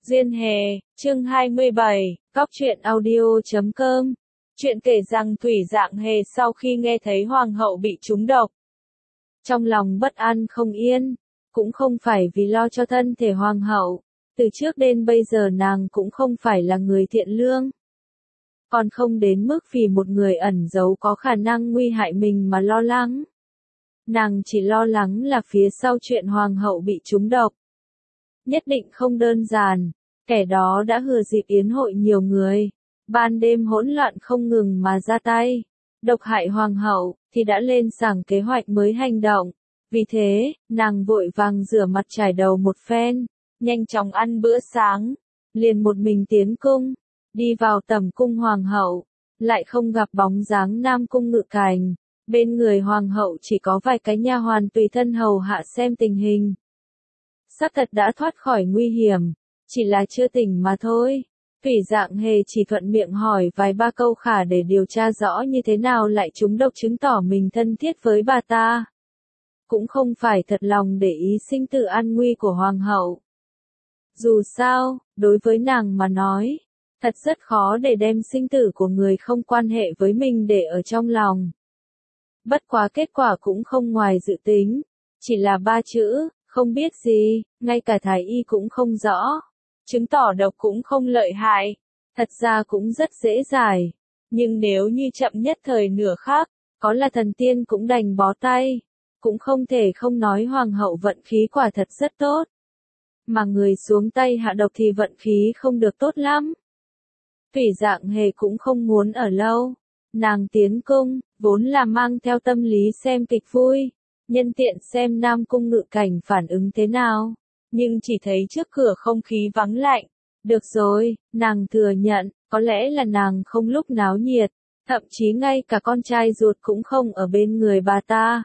Duyên Hề, chương 27, Góc truyện audio.com. Chuyện kể rằng Thủy Dạng Hề sau khi nghe thấy hoàng hậu bị trúng độc, trong lòng bất an không yên, cũng không phải vì lo cho thân thể hoàng hậu, từ trước đến bây giờ nàng cũng không phải là người thiện lương. Còn không đến mức vì một người ẩn giấu có khả năng nguy hại mình mà lo lắng. Nàng chỉ lo lắng là phía sau chuyện hoàng hậu bị trúng độc. Nhất định không đơn giản, kẻ đó đã hừa dịp yến hội nhiều người, ban đêm hỗn loạn không ngừng mà ra tay, độc hại hoàng hậu, thì đã lên sảng kế hoạch mới hành động. Vì thế, nàng vội vàng rửa mặt trải đầu một phen, nhanh chóng ăn bữa sáng, liền một mình tiến cung, đi vào tẩm cung hoàng hậu, lại không gặp bóng dáng Nam Cung Ngự Cảnh, bên người hoàng hậu chỉ có vài cái nha hoàn tùy thân hầu hạ xem tình hình. Xác thật đã thoát khỏi nguy hiểm, chỉ là chưa tỉnh mà thôi. Thủy Dạng Hề chỉ thuận miệng hỏi vài ba câu khả để điều tra rõ như thế nào lại trúng độc, chứng tỏ mình thân thiết với bà ta. Cũng không phải thật lòng để ý sinh tử an nguy của hoàng hậu. Dù sao, đối với nàng mà nói, thật rất khó để đem sinh tử của người không quan hệ với mình để ở trong lòng. Bất quá kết quả cũng không ngoài dự tính, chỉ là 3 chữ, không biết gì, ngay cả thái y cũng không rõ. Chứng tỏ độc cũng không lợi hại, thật ra cũng rất dễ giải. Nhưng nếu như chậm nhất thời nửa khắc, có là thần tiên cũng đành bó tay. Cũng không thể không nói hoàng hậu vận khí quả thật rất tốt. Mà người xuống tay hạ độc thì vận khí không được tốt lắm. Thủy Dạng Hề cũng không muốn ở lâu. Nàng tiến cung, vốn là mang theo tâm lý xem kịch vui, nhân tiện xem Nam Cung Ngự Cảnh phản ứng thế nào. Nhưng chỉ thấy trước cửa không khí vắng lạnh. Được rồi, nàng thừa nhận, có lẽ là nàng không lúc náo nhiệt, thậm chí ngay cả con trai ruột cũng không ở bên người bà ta.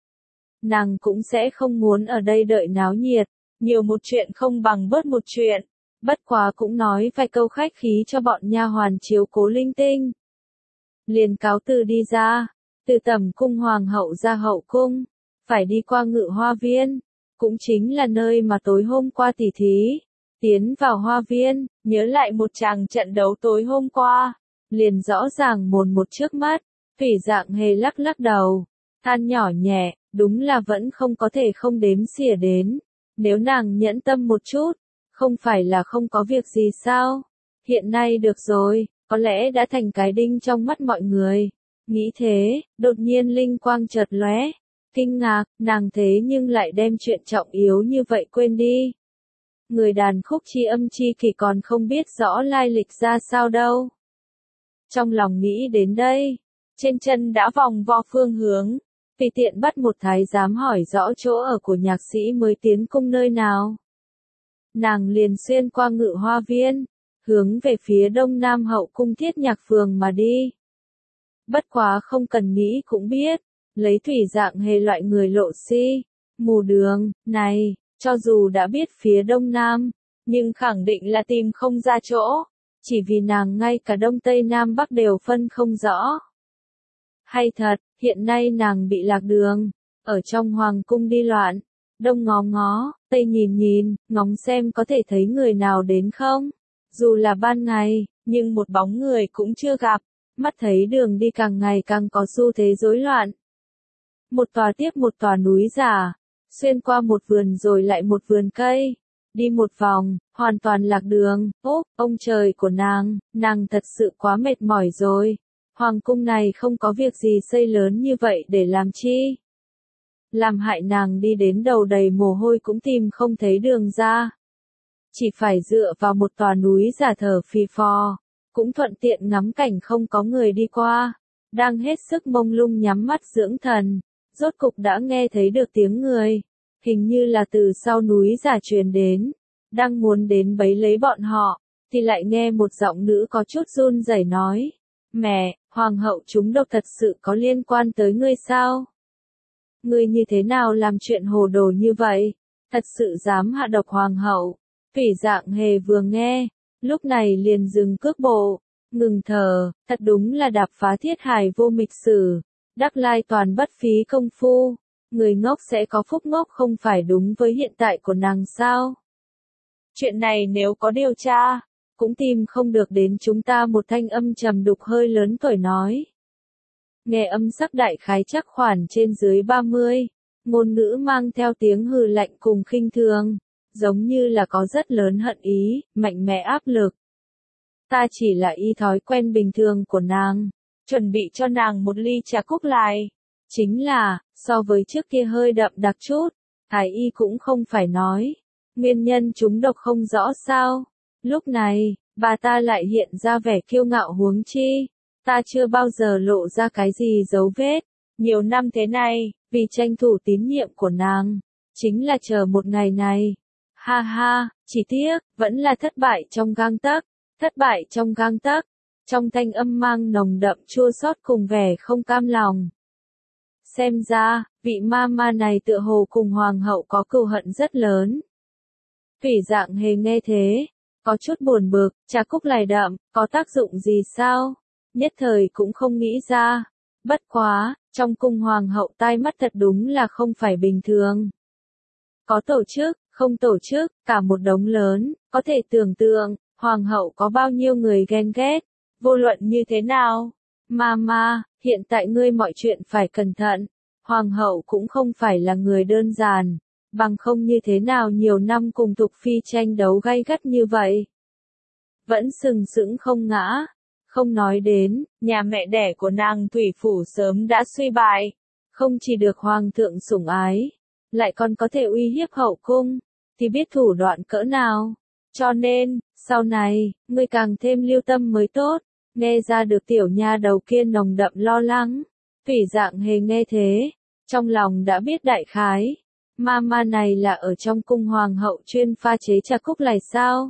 Nàng cũng sẽ không muốn ở đây đợi náo nhiệt, nhiều một chuyện không bằng bớt một chuyện. Bất quá cũng nói vài câu khách khí cho bọn nha hoàn chiếu cố linh tinh. Liền cáo từ đi ra, từ tẩm cung hoàng hậu ra hậu cung, phải đi qua Ngự Hoa Viên, cũng chính là nơi mà tối hôm qua tỉ thí. Tiến vào hoa viên, nhớ lại một tràng trận đấu tối hôm qua, liền rõ ràng mồn một trước mắt. Thủy Dạng Hề lắc lắc đầu, than nhỏ nhẹ, đúng là vẫn không có thể không đếm xỉa đến. Nếu nàng nhẫn tâm một chút, không phải là không có việc gì sao? Hiện nay được rồi, có lẽ đã thành cái đinh trong mắt mọi người. Nghĩ thế, đột nhiên linh quang chợt lóe, kinh ngạc, nàng thế nhưng lại đem chuyện trọng yếu như vậy quên đi. Người đàn khúc chi âm chi kỳ còn không biết rõ lai lịch ra sao đâu. Trong lòng nghĩ đến đây, trên chân đã vòng vo phương hướng, tùy tiện bắt một thái giám hỏi rõ chỗ ở của nhạc sĩ mới tiến cung nơi nào. Nàng liền xuyên qua Ngự Hoa Viên, hướng về phía đông nam hậu cung Thiết Nhạc Phường mà đi. Bất quá không cần nghĩ cũng biết, lấy Thủy Dạng Hề loại người lộ si, mù đường, này, cho dù đã biết phía đông nam, nhưng khẳng định là tìm không ra chỗ, chỉ vì nàng ngay cả đông tây nam bắc đều phân không rõ. Hay thật, hiện nay nàng bị lạc đường, ở trong hoàng cung đi loạn, đông ngó ngó, tây nhìn nhìn, ngóng xem có thể thấy người nào đến không. Dù là ban ngày, nhưng một bóng người cũng chưa gặp, mắt thấy đường đi càng ngày càng có xu thế rối loạn. Một tòa tiếp một tòa núi giả, xuyên qua một vườn rồi lại một vườn cây, đi một vòng, hoàn toàn lạc đường. Ốp, ông trời của nàng thật sự quá mệt mỏi rồi. Hoàng cung này không có việc gì xây lớn như vậy để làm chi? Làm hại nàng đi đến đầu đầy mồ hôi cũng tìm không thấy đường ra. Chỉ phải dựa vào một tòa núi giả thở phì phò, cũng thuận tiện ngắm cảnh không có người đi qua. Đang hết sức mông lung nhắm mắt dưỡng thần, rốt cục đã nghe thấy được tiếng người, hình như là từ sau núi giả truyền đến, đang muốn đến bấy lấy bọn họ, thì lại nghe một giọng nữ có chút run rẩy nói, mẹ, hoàng hậu trúng độc thật sự có liên quan tới ngươi sao? Ngươi như thế nào làm chuyện hồ đồ như vậy, thật sự dám hạ độc hoàng hậu? Thủy Dạng Hề vừa nghe, lúc này liền dừng cước bộ, ngừng thở, thật đúng là đạp phá thiết hài vô mịch sử. Đắc lai toàn bất phí công phu, người ngốc sẽ có phúc ngốc không phải đúng với hiện tại của nàng sao? Chuyện này nếu có điều tra, cũng tìm không được đến chúng ta, một thanh âm trầm đục hơi lớn tuổi nói. Nghe âm sắc đại khái chắc khoảng trên dưới 30, ngôn ngữ mang theo tiếng hừ lạnh cùng khinh thường, giống như là có rất lớn hận ý, mạnh mẽ áp lực. Ta chỉ là y thói quen bình thường của nàng, chuẩn bị cho nàng một ly trà cúc lại. Chính là, so với trước kia hơi đậm đặc chút, thái y cũng không phải nói. Nguyên nhân chúng độc không rõ sao. Lúc này, bà ta lại hiện ra vẻ kiêu ngạo, huống chi. Ta chưa bao giờ lộ ra cái gì dấu vết. Nhiều năm thế này, vì tranh thủ tín nhiệm của nàng, chính là chờ một ngày này. Ha ha, chỉ tiếc, vẫn là thất bại trong gang tấc. Thất bại trong gang tấc. Trong thanh âm mang nồng đậm chua xót cùng vẻ không cam lòng. Xem ra, vị ma này tựa hồ cùng hoàng hậu có cừu hận rất lớn. Thủy Dạng Hề nghe thế, có chút buồn bực, trà cúc lài đậm, có tác dụng gì sao? Nhất thời cũng không nghĩ ra. Bất quá, trong cung hoàng hậu tai mắt thật đúng là không phải bình thường. Có tổ chức, không tổ chức, cả một đống lớn, có thể tưởng tượng, hoàng hậu có bao nhiêu người ghen ghét, vô luận như thế nào. Mama, hiện tại ngươi mọi chuyện phải cẩn thận, hoàng hậu cũng không phải là người đơn giản, bằng không như thế nào nhiều năm cùng Tục Phi tranh đấu gay gắt như vậy. Vẫn sừng sững không ngã, không nói đến, nhà mẹ đẻ của nàng Thủy Phủ sớm đã suy bại, không chỉ được hoàng thượng sủng ái, lại còn có thể uy hiếp hậu cung, thì biết thủ đoạn cỡ nào. Cho nên, sau này, ngươi càng thêm lưu tâm mới tốt. Nghe ra được tiểu nha đầu kia nồng đậm lo lắng. Thủy Dạng Hề nghe thế, trong lòng đã biết đại khái. Mama này là ở trong cung hoàng hậu chuyên pha chế trà cúc lài sao?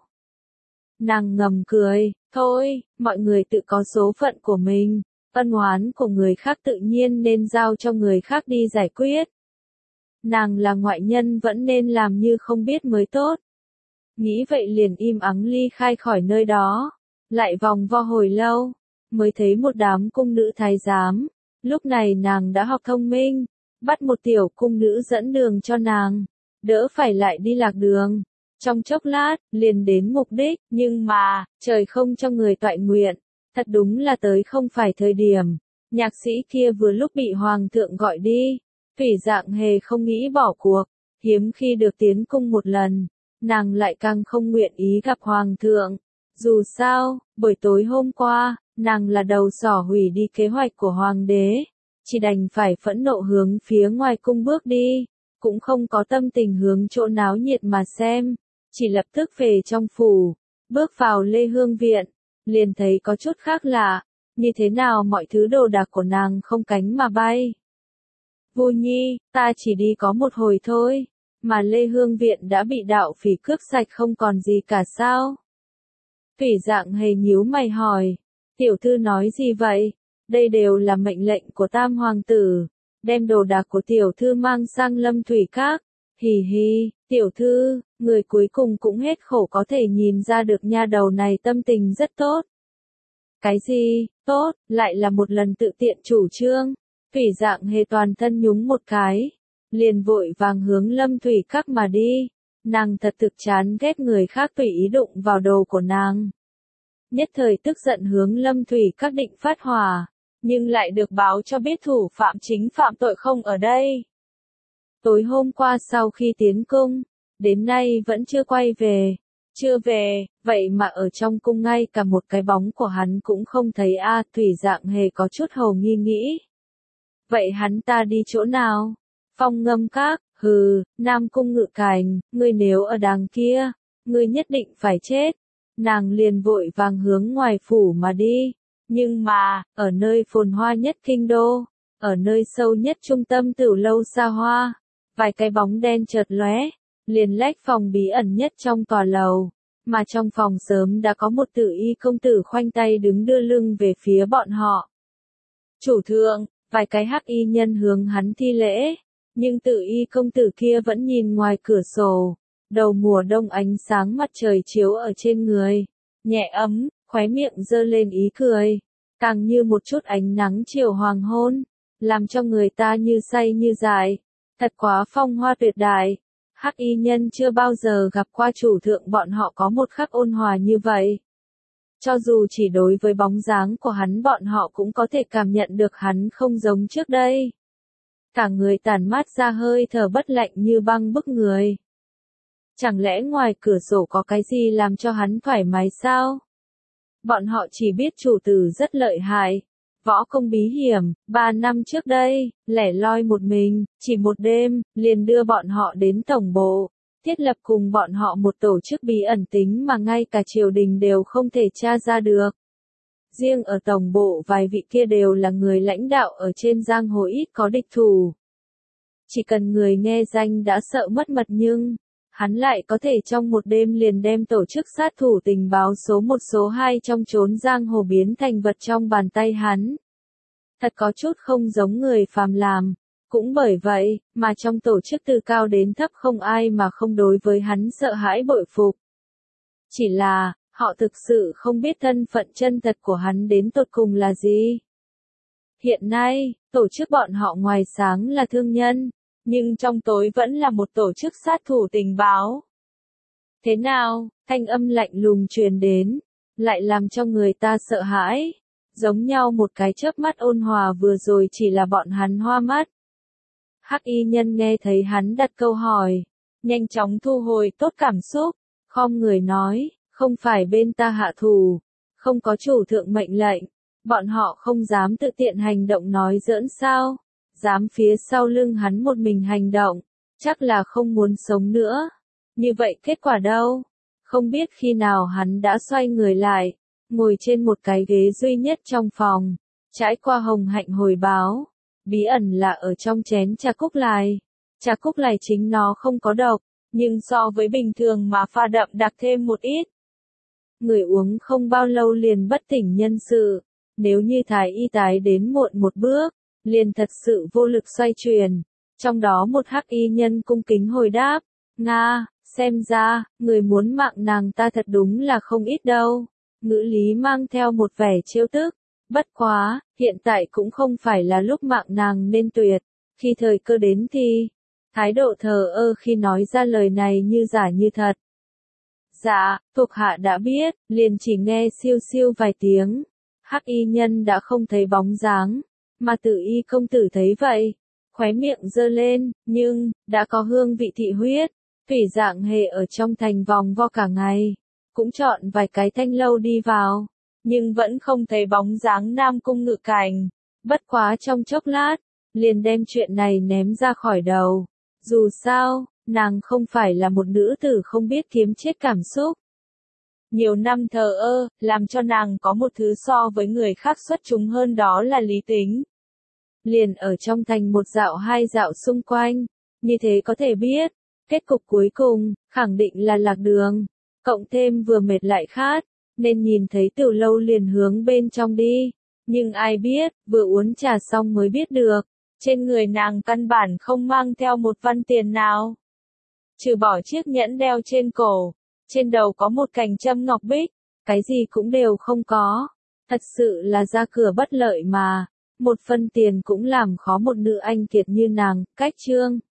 Nàng ngầm cười, thôi, mọi người tự có số phận của mình, ân oán của người khác tự nhiên nên giao cho người khác đi giải quyết. Nàng là ngoại nhân vẫn nên làm như không biết mới tốt. Nghĩ vậy liền im ắng ly khai khỏi nơi đó. Lại vòng vo hồi lâu, mới thấy một đám cung nữ thái giám. Lúc này nàng đã học thông minh, bắt một tiểu cung nữ dẫn đường cho nàng, đỡ phải lại đi lạc đường. Trong chốc lát, liền đến mục đích, nhưng mà, trời không cho người toại nguyện, thật đúng là tới không phải thời điểm. Nhạc sĩ kia vừa lúc bị hoàng thượng gọi đi, Thủy Dạng Hề không nghĩ bỏ cuộc, hiếm khi được tiến cung một lần, nàng lại càng không nguyện ý gặp hoàng thượng. Dù sao, buổi tối hôm qua, nàng là đầu sỏ hủy đi kế hoạch của hoàng đế, chỉ đành phải phẫn nộ hướng phía ngoài cung bước đi, cũng không có tâm tình hướng chỗ náo nhiệt mà xem, chỉ lập tức về trong phủ, bước vào Lê Hương Viện, liền thấy có chút khác lạ, như thế nào mọi thứ đồ đạc của nàng không cánh mà bay. Vô Nhi, ta chỉ đi có một hồi thôi, mà Lê Hương Viện đã bị đạo phỉ cướp sạch không còn gì cả sao? Thủy Dạng Hề nhíu mày hỏi, tiểu thư nói gì vậy? Đây đều là mệnh lệnh của tam hoàng tử, đem đồ đạc của tiểu thư mang sang Lâm Thủy Các. Hì hì, tiểu thư, người cuối cùng cũng hết khổ có thể nhìn ra được nha đầu này tâm tình rất tốt. Cái gì, tốt, lại là một lần tự tiện chủ trương. Thủy Dạng Hề toàn thân nhúng một cái, liền vội vàng hướng Lâm Thủy Các mà đi. Nàng thật thực chán ghét người khác tùy ý đụng vào đồ của nàng. Nhất thời tức giận hướng Lâm Thủy Các định phát hỏa, nhưng lại được báo cho biết thủ phạm chính phạm tội không ở đây. Tối hôm qua sau khi tiến cung, đến nay vẫn chưa quay về. Chưa về, vậy mà ở trong cung ngay cả một cái bóng của hắn cũng không thấy a. Thủy Dạng Hề có chút hầu nghi nghĩ. Vậy hắn ta đi chỗ nào? Phong Ngâm Các, hừ, Nam Cung Ngự Cảnh, ngươi nếu ở đằng kia, ngươi nhất định phải chết. Nàng liền vội vàng hướng ngoài phủ mà đi. Nhưng mà, ở nơi phồn hoa nhất kinh đô, ở nơi sâu nhất trung tâm Tửu Lâu xa hoa, vài cái bóng đen chợt lóe, liền lách phòng bí ẩn nhất trong tòa lầu, mà trong phòng sớm đã có một Tử Y công tử khoanh tay đứng đưa lưng về phía bọn họ. Chủ thượng, vài cái hắc y nhân hướng hắn thi lễ, nhưng Tử Y công tử kia vẫn nhìn ngoài cửa sổ, đầu mùa đông ánh sáng mặt trời chiếu ở trên người, nhẹ ấm, khóe miệng giơ lên ý cười, càng như một chút ánh nắng chiều hoàng hôn, làm cho người ta như say như dại, thật quá phong hoa tuyệt đại. Hắc y nhân chưa bao giờ gặp qua chủ thượng bọn họ có một khắc ôn hòa như vậy. Cho dù chỉ đối với bóng dáng của hắn bọn họ cũng có thể cảm nhận được hắn không giống trước đây. Cả người tản mát ra hơi thở bất lạnh như băng bức người. Chẳng lẽ ngoài cửa sổ có cái gì làm cho hắn thoải mái sao? Bọn họ chỉ biết chủ tử rất lợi hại. Võ công bí hiểm, 3 năm trước đây, lẻ loi một mình, chỉ một đêm, liền đưa bọn họ đến tổng bộ, thiết lập cùng bọn họ một tổ chức bí ẩn tính mà ngay cả triều đình đều không thể tra ra được. Riêng ở tổng bộ vài vị kia đều là người lãnh đạo ở trên giang hồ ít có địch thủ. Chỉ cần người nghe danh đã sợ mất mật nhưng, hắn lại có thể trong một đêm liền đem tổ chức sát thủ tình báo số 1 số 2 trong chốn giang hồ biến thành vật trong bàn tay hắn. Thật có chút không giống người phàm làm. Cũng bởi vậy, mà trong tổ chức từ cao đến thấp không ai mà không đối với hắn sợ hãi bội phục. Chỉ là, họ thực sự không biết thân phận chân thật của hắn đến tột cùng là gì. Hiện nay, tổ chức bọn họ ngoài sáng là thương nhân, nhưng trong tối vẫn là một tổ chức sát thủ tình báo. Thế nào, thanh âm lạnh lùng truyền đến, lại làm cho người ta sợ hãi. Giống nhau một cái chớp mắt ôn hòa vừa rồi chỉ là bọn hắn hoa mắt. Hắc y nhân nghe thấy hắn đặt câu hỏi, nhanh chóng thu hồi tốt cảm xúc, khom người nói, không phải bên ta hạ thủ, không có chủ thượng mệnh lệnh, bọn họ không dám tự tiện hành động nói giỡn sao, dám phía sau lưng hắn một mình hành động, chắc là không muốn sống nữa. Như vậy kết quả đâu? Không biết khi nào hắn đã xoay người lại, ngồi trên một cái ghế duy nhất trong phòng, trải qua hồng hạnh hồi báo. Bí ẩn là ở trong chén trà cúc lài. Trà cúc lài chính nó không có độc, nhưng so với bình thường mà pha đậm đặc thêm một ít. Người uống không bao lâu liền bất tỉnh nhân sự. Nếu như thái y tái đến muộn một bước, liền thật sự vô lực xoay chuyển. Trong đó một hắc y nhân cung kính hồi đáp, Nga, xem ra, người muốn mạng nàng ta thật đúng là không ít đâu. Ngữ lý mang theo một vẻ trêu tức. Bất quá, hiện tại cũng không phải là lúc mạng nàng nên tuyệt, khi thời cơ đến thì, thái độ thờ ơ khi nói ra lời này như giả như thật. Dạ, thuộc hạ đã biết, liền chỉ nghe siêu siêu vài tiếng, hắc y nhân đã không thấy bóng dáng, mà Tử Y công tử thấy vậy, khóe miệng giơ lên, nhưng, đã có hương vị thị huyết, thủy dạng hề ở trong thành vòng vo cả ngày, cũng chọn vài cái thanh lâu đi vào. Nhưng vẫn không thấy bóng dáng Nam Cung Ngự Cảnh. Bất quá trong chốc lát, liền đem chuyện này ném ra khỏi đầu. Dù sao, nàng không phải là một nữ tử không biết kiếm chết cảm xúc. Nhiều năm thờ ơ, làm cho nàng có một thứ so với người khác xuất chúng hơn đó là lý tính. Liền ở trong thành một dạo hai dạo xung quanh, như thế có thể biết, kết cục cuối cùng, khẳng định là lạc đường. Cộng thêm vừa mệt lại khát. Nên nhìn thấy tiểu lâu liền hướng bên trong đi. Nhưng ai biết, vừa uống trà xong mới biết được, trên người nàng căn bản không mang theo một văn tiền nào. Trừ bỏ chiếc nhẫn đeo trên cổ, trên đầu có một cành châm ngọc bích, cái gì cũng đều không có. Thật sự là ra cửa bất lợi mà, một phân tiền cũng làm khó một nữ anh kiệt như nàng, cách chương.